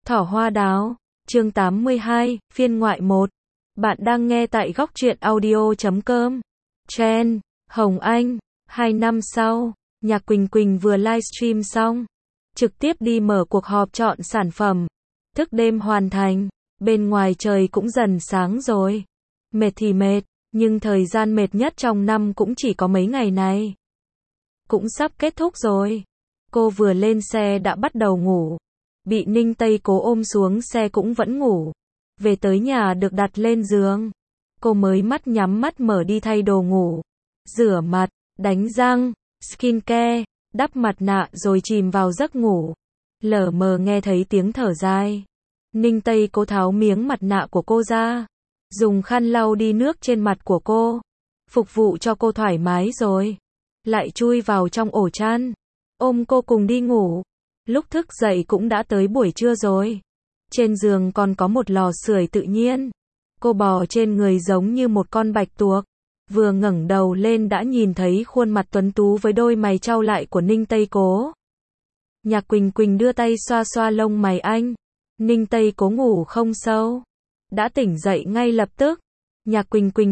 Thỏ hoa đào, chương 82, phiên ngoại 1. Bạn đang nghe tại góc truyện audio.com. Trend, Hồng Anh, 2 năm sau, Nhạc Quỳnh Quỳnh vừa livestream xong, trực tiếp đi mở cuộc họp chọn sản phẩm. Thức đêm hoàn thành, bên ngoài trời cũng dần sáng rồi. Mệt thì mệt, nhưng thời gian mệt nhất trong năm cũng chỉ có mấy ngày này. Cũng sắp kết thúc rồi. Cô vừa lên xe đã bắt đầu ngủ. Bị Ninh Tây Cố ôm xuống xe cũng vẫn ngủ. Về tới nhà được đặt lên giường. Cô mới nhắm mắt mở đi thay đồ ngủ. Rửa mặt, đánh răng, skincare, đắp mặt nạ rồi chìm vào giấc ngủ. Lờ mờ nghe thấy tiếng thở dài. Ninh Tây Cố tháo miếng mặt nạ của cô ra. Dùng khăn lau đi nước trên mặt của cô. Phục vụ cho cô thoải mái rồi. Lại chui vào trong ổ chăn. Ôm cô cùng đi ngủ. Lúc thức dậy cũng đã tới buổi trưa rồi. Trên giường còn có một lò sưởi tự nhiên. Cô bò trên người giống như một con bạch tuộc. Vừa ngẩng đầu lên đã nhìn thấy khuôn mặt tuấn tú với đôi mày cau lại của Ninh Tây Cố. Nhạc Quỳnh Quỳnh đưa tay xoa xoa lông mày anh. Ninh Tây Cố ngủ không sâu. Đã tỉnh dậy ngay lập tức. Nhạc Quỳnh Quỳnh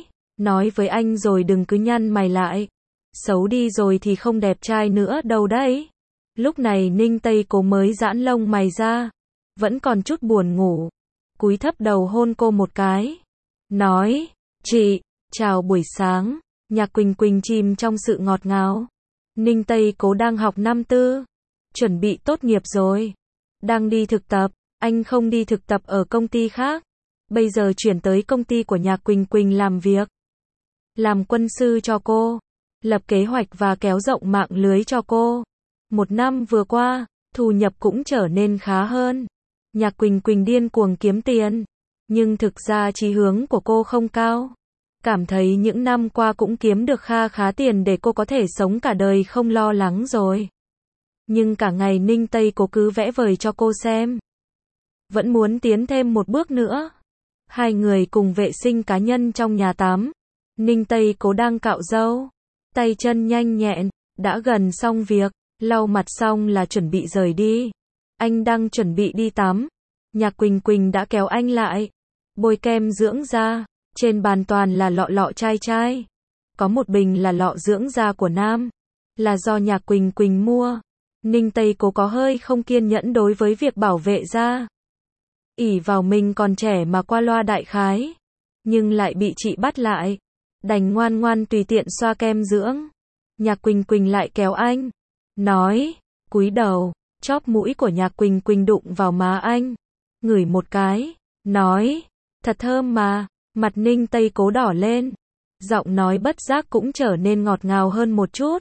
nói với anh rồi đừng cứ nhăn mày lại. Xấu đi rồi thì không đẹp trai nữa đâu đấy. Lúc này Ninh Tây Cố mới giãn lông mày ra. Vẫn còn chút buồn ngủ. Cúi thấp đầu hôn cô một cái. Nói, chị, chào buổi sáng. Nhạc Quỳnh Quỳnh chìm trong sự ngọt ngào. Ninh Tây Cố đang học năm tư. Chuẩn bị tốt nghiệp rồi. Đang đi thực tập. Anh không đi thực tập ở công ty khác. Bây giờ chuyển tới công ty của Nhạc Quỳnh Quỳnh làm việc. Làm quân sư cho cô. Lập kế hoạch và kéo rộng mạng lưới cho cô. Một năm vừa qua, thu nhập cũng trở nên khá hơn. Nhạc Quỳnh Quỳnh điên cuồng kiếm tiền. Nhưng thực ra chí hướng của cô không cao. Cảm thấy những năm qua cũng kiếm được kha khá tiền để cô có thể sống cả đời không lo lắng rồi. Nhưng cả ngày Ninh Tây Cố cứ vẽ vời cho cô xem. Vẫn muốn tiến thêm một bước nữa. Hai người cùng vệ sinh cá nhân trong nhà tắm. Ninh Tây Cố đang cạo râu. Tay chân nhanh nhẹn, đã gần xong việc. Lau mặt xong là chuẩn bị rời đi. Anh đang chuẩn bị đi tắm. Nhạc Quỳnh Quỳnh đã kéo anh lại. Bôi kem dưỡng da. Trên bàn toàn là lọ chai chai. Có một bình là lọ dưỡng da của nam. Là do Nhạc Quỳnh Quỳnh mua. Ninh Tây Cố có hơi không kiên nhẫn đối với việc bảo vệ da. Ỷ vào mình còn trẻ mà qua loa đại khái. Nhưng lại bị chị bắt lại. Đành ngoan ngoan tùy tiện xoa kem dưỡng. Nhạc Quỳnh Quỳnh lại kéo anh. Nói, cúi đầu, chóp mũi của Nhạc Quỳnh Quỳnh đụng vào má anh. Ngửi một cái, nói, thật thơm mà. Mặt Ninh Tây Cố đỏ lên. Giọng nói bất giác cũng trở nên ngọt ngào hơn một chút.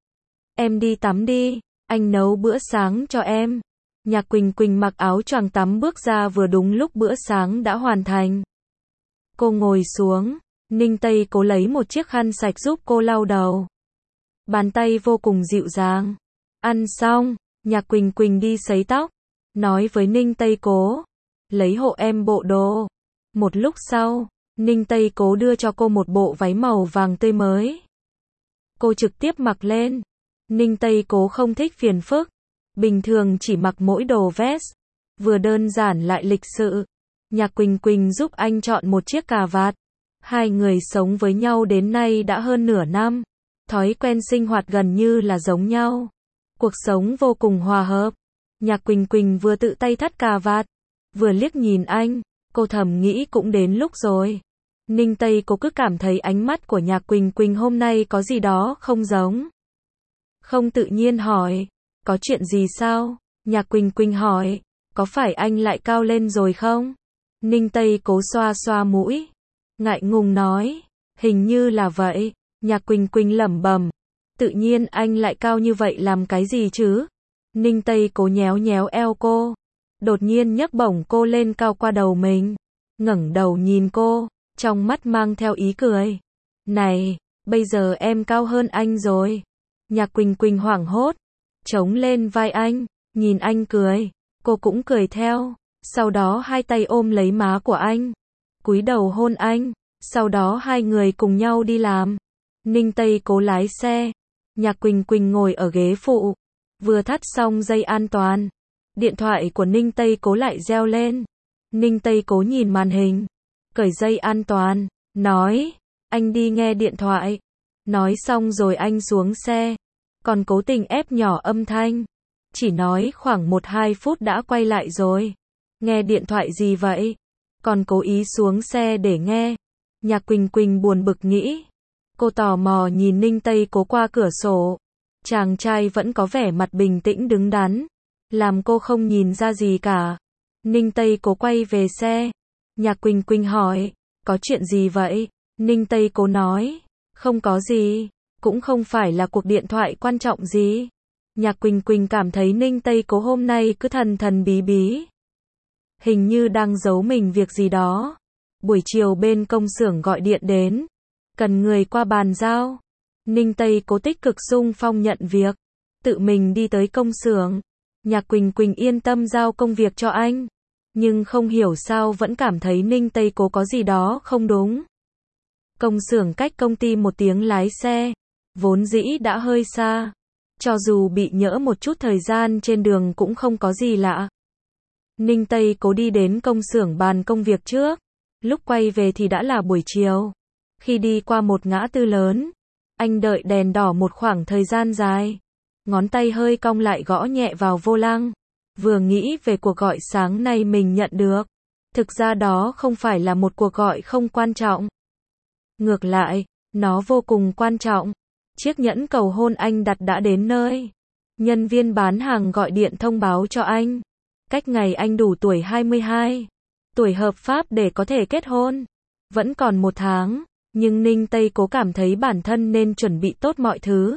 Em đi tắm đi, anh nấu bữa sáng cho em. Nhạc Quỳnh Quỳnh mặc áo choàng tắm bước ra vừa đúng lúc bữa sáng đã hoàn thành. Cô ngồi xuống, Ninh Tây Cố lấy một chiếc khăn sạch giúp cô lau đầu. Bàn tay vô cùng dịu dàng. Ăn xong, Nhạc Quỳnh Quỳnh đi sấy tóc. Nói với Ninh Tây Cố. Lấy hộ em bộ đồ. Một lúc sau, Ninh Tây Cố đưa cho cô một bộ váy màu vàng tươi mới. Cô trực tiếp mặc lên. Ninh Tây Cố không thích phiền phức. Bình thường chỉ mặc mỗi đồ vest. Vừa đơn giản lại lịch sự. Nhạc Quỳnh Quỳnh giúp anh chọn một chiếc cà vạt. Hai người sống với nhau đến nay đã hơn nửa năm. Thói quen sinh hoạt gần như là giống nhau. Cuộc sống vô cùng hòa hợp. Nhạc Quỳnh Quỳnh vừa tự tay thắt cà vạt, vừa liếc nhìn anh, cô thầm nghĩ cũng đến lúc rồi. Ninh Tây Cố cứ cảm thấy ánh mắt của Nhạc Quỳnh Quỳnh hôm nay có gì đó không giống. Không tự nhiên hỏi, có chuyện gì sao? Nhạc Quỳnh Quỳnh hỏi, có phải anh lại cao lên rồi không? Ninh Tây Cố xoa xoa mũi, ngại ngùng nói, hình như là vậy. Nhạc Quỳnh Quỳnh lẩm bẩm, tự nhiên anh lại cao như vậy làm cái gì chứ? Ninh Tây Cố nhéo nhéo eo cô, đột nhiên nhấc bổng cô lên cao qua đầu mình, ngẩng đầu nhìn cô, trong mắt mang theo ý cười. Này, bây giờ em cao hơn anh rồi. Nhạc Quỳnh Quỳnh hoảng hốt, chống lên vai anh, nhìn anh cười, cô cũng cười theo, sau đó hai tay ôm lấy má của anh, cúi đầu hôn anh, sau đó hai người cùng nhau đi làm. Ninh Tây Cố lái xe, Nhạc Quỳnh Quỳnh ngồi ở ghế phụ, vừa thắt xong dây an toàn, Điện thoại của Ninh Tây Cố lại reo lên. Ninh Tây Cố nhìn màn hình, cởi dây an toàn, nói, anh đi nghe điện thoại. Nói xong rồi anh xuống xe, còn cố tình ép nhỏ âm thanh. Chỉ nói khoảng 1-2 phút đã quay lại rồi. Nghe điện thoại gì vậy? Còn cố ý xuống xe để nghe. Nhạc Quỳnh Quỳnh buồn bực nghĩ. Cô tò mò nhìn Ninh Tây Cố qua cửa sổ. Chàng trai vẫn có vẻ mặt bình tĩnh đứng đắn, làm cô không nhìn ra gì cả. Ninh Tây Cố quay về xe. Nhạc Quỳnh Quỳnh hỏi, có chuyện gì vậy? Ninh Tây Cố nói, không có gì, cũng không phải là cuộc điện thoại quan trọng gì. Nhạc Quỳnh Quỳnh cảm thấy Ninh Tây Cố hôm nay cứ thần thần bí bí. Hình như đang giấu mình việc gì đó. Buổi chiều bên công xưởng gọi điện đến, cần người qua bàn giao. Ninh Tây Cố tích cực xung phong nhận việc, tự mình đi tới công xưởng. Nhạc Quỳnh Quỳnh yên tâm giao công việc cho anh, nhưng không hiểu sao vẫn cảm thấy Ninh Tây Cố có gì đó không đúng. Công xưởng cách công ty 1 tiếng lái xe, vốn dĩ đã hơi xa. Cho dù bị nhỡ một chút thời gian trên đường cũng không có gì lạ. Ninh Tây Cố đi đến công xưởng bàn công việc trước. Lúc quay về thì đã là buổi chiều. Khi đi qua một ngã tư lớn, anh đợi đèn đỏ một khoảng thời gian dài. Ngón tay hơi cong lại gõ nhẹ vào vô lăng. Vừa nghĩ về cuộc gọi sáng nay mình nhận được. Thực ra đó không phải là một cuộc gọi không quan trọng. Ngược lại, nó vô cùng quan trọng. Chiếc nhẫn cầu hôn anh đặt đã đến nơi. Nhân viên bán hàng gọi điện thông báo cho anh. Cách ngày anh đủ tuổi 22. Tuổi hợp pháp để có thể kết hôn. Vẫn còn 1 tháng, nhưng Ninh Tây Cố cảm thấy bản thân nên chuẩn bị tốt mọi thứ.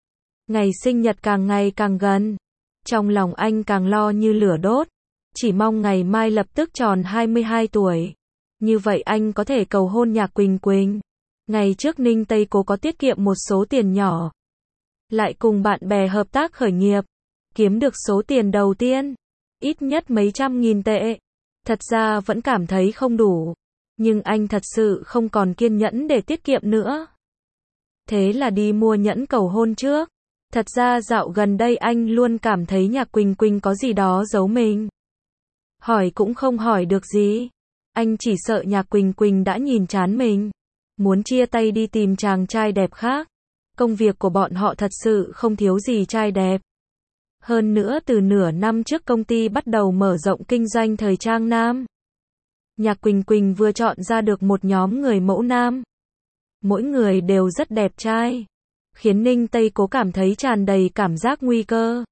Ngày sinh nhật càng ngày càng gần. Trong lòng anh càng lo như lửa đốt. Chỉ mong ngày mai lập tức tròn 22 tuổi. Như vậy anh có thể cầu hôn Nhạc Quỳnh Quỳnh. Ngày trước Ninh Tây Cố có tiết kiệm một số tiền nhỏ. Lại cùng bạn bè hợp tác khởi nghiệp. Kiếm được số tiền đầu tiên. Ít nhất mấy trăm nghìn tệ. Thật ra vẫn cảm thấy không đủ. Nhưng anh thật sự không còn kiên nhẫn để tiết kiệm nữa. Thế là đi mua nhẫn cầu hôn trước. Thật ra dạo gần đây anh luôn cảm thấy Nhạc Quỳnh Quỳnh có gì đó giấu mình. Hỏi cũng không hỏi được gì. Anh chỉ sợ Nhạc Quỳnh Quỳnh đã nhìn chán mình. Muốn chia tay đi tìm chàng trai đẹp khác. Công việc của bọn họ thật sự không thiếu gì trai đẹp. Hơn nữa từ nửa năm trước công ty bắt đầu mở rộng kinh doanh thời trang nam. Nhạc Quỳnh Quỳnh vừa chọn ra được một nhóm người mẫu nam. Mỗi người đều rất đẹp trai. Khiến Ninh Tây Cố cảm thấy tràn đầy cảm giác nguy cơ.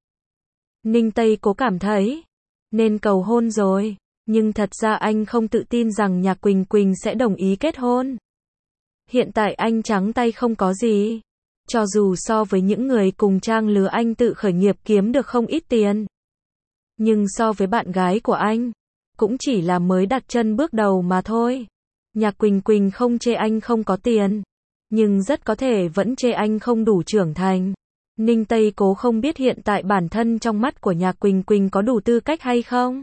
Ninh Tây Cố cảm thấy nên cầu hôn rồi. Nhưng thật ra anh không tự tin rằng Nhạc Quỳnh Quỳnh sẽ đồng ý kết hôn. Hiện tại anh trắng tay không có gì. Cho dù so với những người cùng trang lứa anh tự khởi nghiệp kiếm được không ít tiền. Nhưng so với bạn gái của anh, cũng chỉ là mới đặt chân bước đầu mà thôi. Nhạc Quỳnh Quỳnh không chê anh không có tiền, nhưng rất có thể vẫn chê anh không đủ trưởng thành. Ninh Tây Cố không biết hiện tại bản thân trong mắt của Nhạc Quỳnh Quỳnh có đủ tư cách hay không.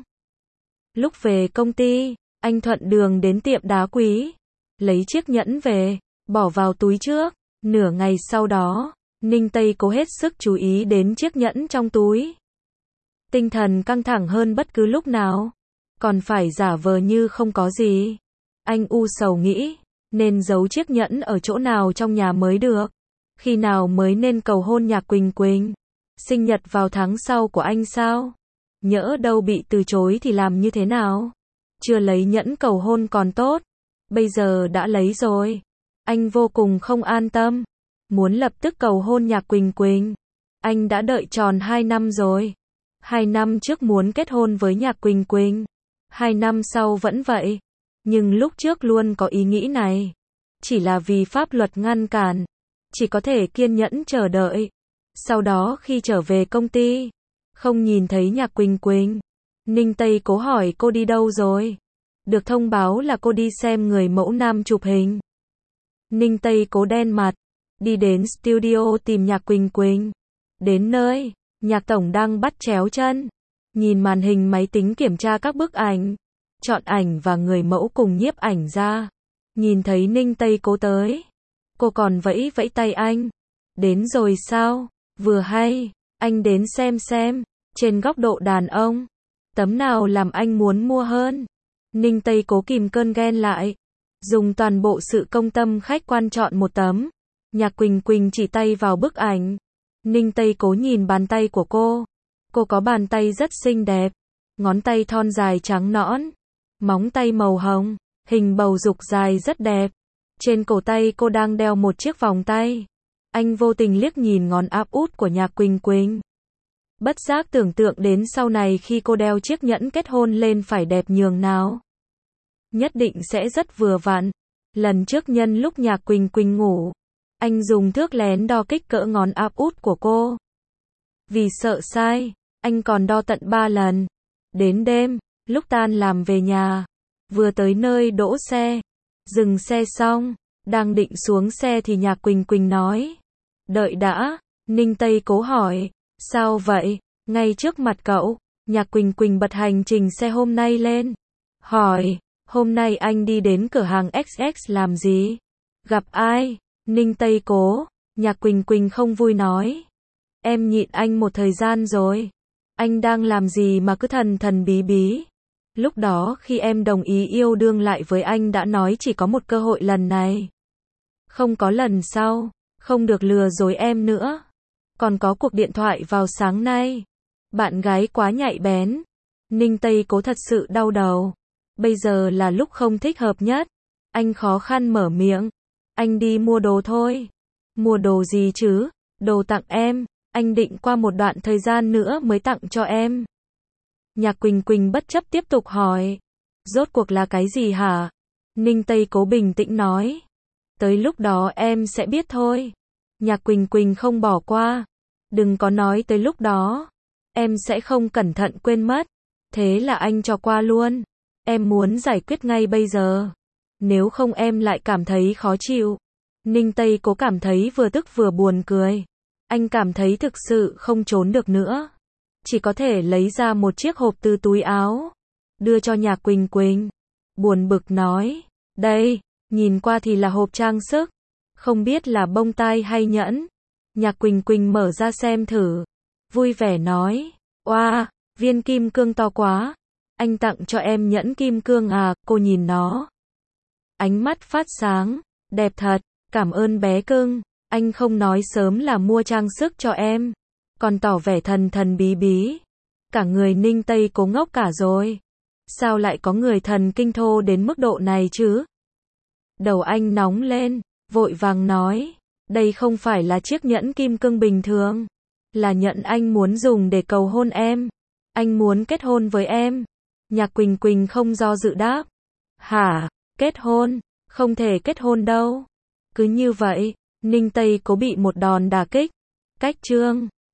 Lúc về công ty, anh thuận đường đến tiệm đá quý, lấy chiếc nhẫn về, bỏ vào túi trước. Nửa ngày sau đó, Ninh Tây Cố hết sức chú ý đến chiếc nhẫn trong túi. Tinh thần căng thẳng hơn bất cứ lúc nào. Còn phải giả vờ như không có gì. Anh u sầu nghĩ, nên giấu chiếc nhẫn ở chỗ nào trong nhà mới được. Khi nào mới nên cầu hôn Nhạc Quỳnh Quỳnh? Sinh nhật vào tháng sau của anh sao? Nhỡ đâu bị từ chối thì làm như thế nào? Chưa lấy nhẫn cầu hôn còn tốt. Bây giờ đã lấy rồi. Anh vô cùng không an tâm. Muốn lập tức cầu hôn Nhạc Quỳnh Quỳnh. Anh đã đợi tròn 2 năm rồi. 2 năm trước muốn kết hôn với Nhạc Quỳnh Quỳnh. 2 năm sau vẫn vậy. Nhưng lúc trước luôn có ý nghĩ này. Chỉ là vì pháp luật ngăn cản. Chỉ có thể kiên nhẫn chờ đợi. Sau đó khi trở về công ty, không nhìn thấy Nhạc Quỳnh Quỳnh. Ninh Tây Cố hỏi cô đi đâu rồi. Được thông báo là cô đi xem người mẫu nam chụp hình. Ninh Tây Cố đen mặt, đi đến studio tìm Nhạc Quỳnh Quỳnh. Đến nơi, Nhạc tổng đang bắt chéo chân, nhìn màn hình máy tính kiểm tra các bức ảnh, chọn ảnh và người mẫu cùng nhiếp ảnh ra. Nhìn thấy Ninh Tây Cố tới, cô còn vẫy vẫy tay anh. Đến rồi sao? Vừa hay, anh đến xem. Trên góc độ đàn ông, tấm nào làm anh muốn mua hơn? Ninh Tây cố kìm cơn ghen lại, dùng toàn bộ sự công tâm khách quan chọn một tấm. Nhạc Quỳnh Quỳnh chỉ tay vào bức ảnh. Ninh Tây cố nhìn bàn tay của cô. Cô có bàn tay rất xinh đẹp, ngón tay thon dài trắng nõn, móng tay màu hồng, hình bầu dục dài rất đẹp. Trên cổ tay cô đang đeo một chiếc vòng tay. Anh vô tình liếc nhìn ngón áp út của Nhạc Quỳnh Quỳnh. Bất giác tưởng tượng đến sau này khi cô đeo chiếc nhẫn kết hôn lên phải đẹp nhường nào. Nhất định sẽ rất vừa vặn. Lần trước nhân lúc Nhạc Quỳnh Quỳnh ngủ, anh dùng thước lén đo kích cỡ ngón áp út của cô. Vì sợ sai, anh còn đo tận 3 lần. Đến đêm, lúc tan làm về nhà, vừa tới nơi đỗ xe, dừng xe xong, đang định xuống xe thì Nhạc Quỳnh Quỳnh nói. Đợi đã, Ninh Tây cố hỏi. Sao vậy? Ngay trước mặt cậu. Nhạc Quỳnh Quỳnh bật hành trình xe hôm nay lên. Hỏi, hôm nay anh đi đến cửa hàng XX làm gì? Gặp ai? Ninh Tây cố. Nhạc Quỳnh Quỳnh không vui nói. Em nhịn anh một thời gian rồi. Anh đang làm gì mà cứ thần thần bí bí? Lúc đó khi em đồng ý yêu đương lại với anh đã nói chỉ có một cơ hội lần này. Không có lần sau. Không được lừa dối em nữa. Còn có cuộc điện thoại vào sáng nay. Bạn gái quá nhạy bén. Ninh Tây cố thật sự đau đầu. Bây giờ là lúc không thích hợp nhất. Anh khó khăn mở miệng. Anh đi mua đồ thôi. Mua đồ gì chứ? Đồ tặng em. Anh định qua một đoạn thời gian nữa mới tặng cho em. Nhạc Quỳnh Quỳnh bất chấp tiếp tục hỏi. Rốt cuộc là cái gì hả? Ninh Tây cố bình tĩnh nói. Tới lúc đó em sẽ biết thôi. Nhạc Quỳnh Quỳnh không bỏ qua. Đừng có nói tới lúc đó. Em sẽ không cẩn thận quên mất. Thế là anh cho qua luôn. Em muốn giải quyết ngay bây giờ. Nếu không em lại cảm thấy khó chịu. Ninh Tây cố cảm thấy vừa tức vừa buồn cười. Anh cảm thấy thực sự không trốn được nữa. Chỉ có thể lấy ra một chiếc hộp từ túi áo. Đưa cho Nhạc Quỳnh Quỳnh. Buồn bực nói. Đây, nhìn qua thì là hộp trang sức. Không biết là bông tai hay nhẫn. Nhạc Quỳnh Quỳnh mở ra xem thử. Vui vẻ nói. Oa, viên kim cương to quá. Anh tặng cho em nhẫn kim cương à? Cô nhìn nó. Ánh mắt phát sáng. Đẹp thật. Cảm ơn bé cưng. Anh không nói sớm là mua trang sức cho em. Còn tỏ vẻ thần thần bí bí. Cả người Ninh Tây cố ngốc cả rồi. Sao lại có người thần kinh thô đến mức độ này chứ? Đầu anh nóng lên. Vội vàng nói. Đây không phải là chiếc nhẫn kim cương bình thường. Là nhẫn anh muốn dùng để cầu hôn em. Anh muốn kết hôn với em. Nhạc Quỳnh Quỳnh không do dự đáp. Hả? Kết hôn? Không thể kết hôn đâu. Cứ như vậy, Ninh Tây cố bị một đòn đả kích. Cách chương